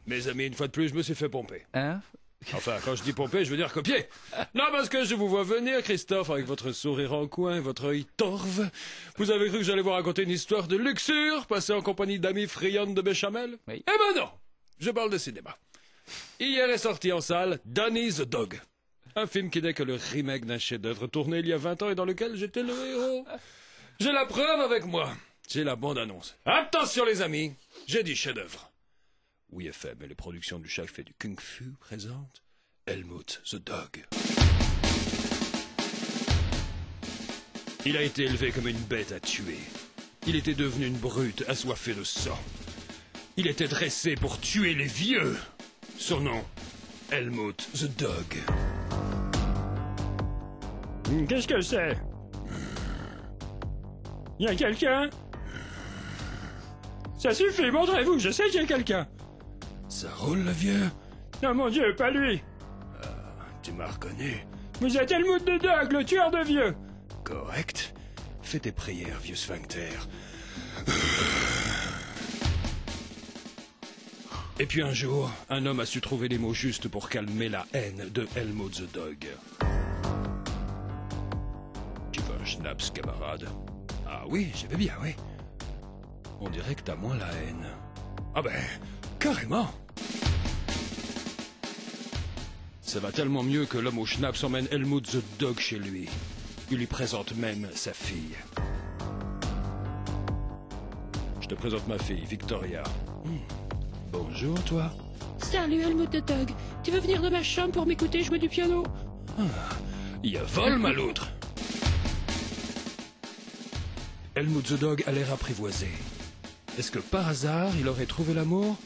Mes amis, une fois de plus, je me suis fait pomper. Hein? Enfin, quand je dis pomper, je veux dire copier. Non, parce que je vous vois venir, Christophe, avec votre sourire en coin, votre œil torve. Vous avez cru que j'allais vous raconter une histoire de luxure, passée en compagnie d'amis friandes de béchamel? Oui. Eh ben non! Je parle de cinéma. Hier est sorti en salle Danny the Dog. Un film qui n'est que le remake d'un chef-d'œuvre tourné il y a 20 ans et dans lequel j'étais le héros. J'ai la preuve avec moi. J'ai la bande-annonce. Attention les amis, j'ai dit chef-d'œuvre. Oui FM et les productions du chef et du Kung Fu présentent Helmut the Dog. Il a été élevé comme une bête à tuer. Il était devenu une brute assoiffée de sang. Il était dressé pour tuer les vieux. Son nom, Helmut the Dog. Qu'est-ce que c'est? Y a quelqu'un? Ça suffit, montrez-vous, je sais qu'il y a quelqu'un. Ça roule le vieux? Non mon Dieu, pas lui. Tu m'as reconnu? Vous êtes Helmut the Dog, le tueur de vieux. Correct. Fais tes prières, vieux sphincter. Et puis un jour, un homme a su trouver les mots justes pour calmer la haine de Helmut the Dog. Tu veux un schnapps, camarade? Ah oui, je vais bien, oui. On dirait que t'as moins la haine. Ah ben, carrément. Ça va tellement mieux que l'homme au schnapps emmène Helmut the Dog chez lui. Il lui présente même sa fille. Je te présente ma fille, Victoria. Bonjour, toi. Salut Helmut the Dog. Tu veux venir de ma chambre pour m'écouter jouer du piano? Il y a Volm à l'autre. Helmut the Dog a l'air apprivoisé. Est-ce que par hasard, il aurait trouvé l'amour?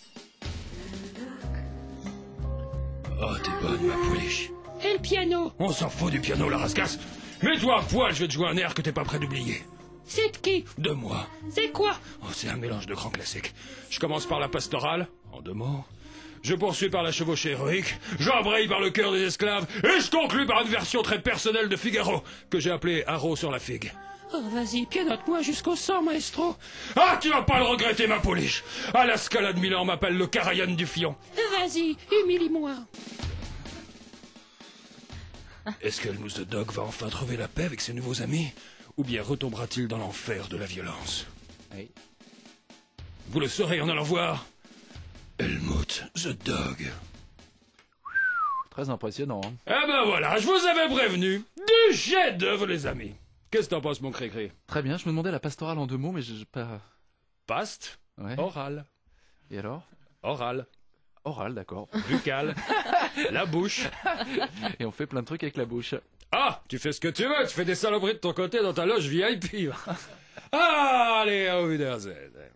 Oh, t'es bonne, ma pouliche. Et le piano? On s'en fout du piano, la rascasse. Mets-toi à poil, je vais te jouer un air que t'es pas prêt d'oublier. C'est de qui? De moi. C'est quoi? Oh, c'est un mélange de grands classiques. Je commence par la pastorale, en 2 mots. Je poursuis par la chevauchée héroïque. J'embraye par le cœur des esclaves. Et je conclus par une version très personnelle de Figaro, que j'ai appelée Haro sur la figue. Oh, vas-y, pianote-moi jusqu'au sang, maestro. Ah, tu vas pas le regretter, ma pouliche. À la Scala de Milan, on m'appelle le Karajan du Fion. Vas-y, humilie-moi. Est-ce que Helmut the Dog va enfin trouver la paix avec ses nouveaux amis? Ou bien retombera-t-il dans l'enfer de la violence? Oui. Vous le saurez en allant voir Helmut the Dog. Très impressionnant. Hein. Eh ben voilà, je vous avais prévenu. Du chef-d'œuvre, les amis. Qu'est-ce que t'en penses, mon cré-cré? Très bien, je me demandais la pastorale en 2 mots, mais j'ai pas... Paste, Ouais. oral. Et alors? Oral, Oral, d'accord. buccal, la bouche. Et on fait plein de trucs avec la bouche. Ah, tu fais ce que tu veux, tu fais des saloperies de ton côté dans ta loge VIP. Ah, allez, au Wiedersehen.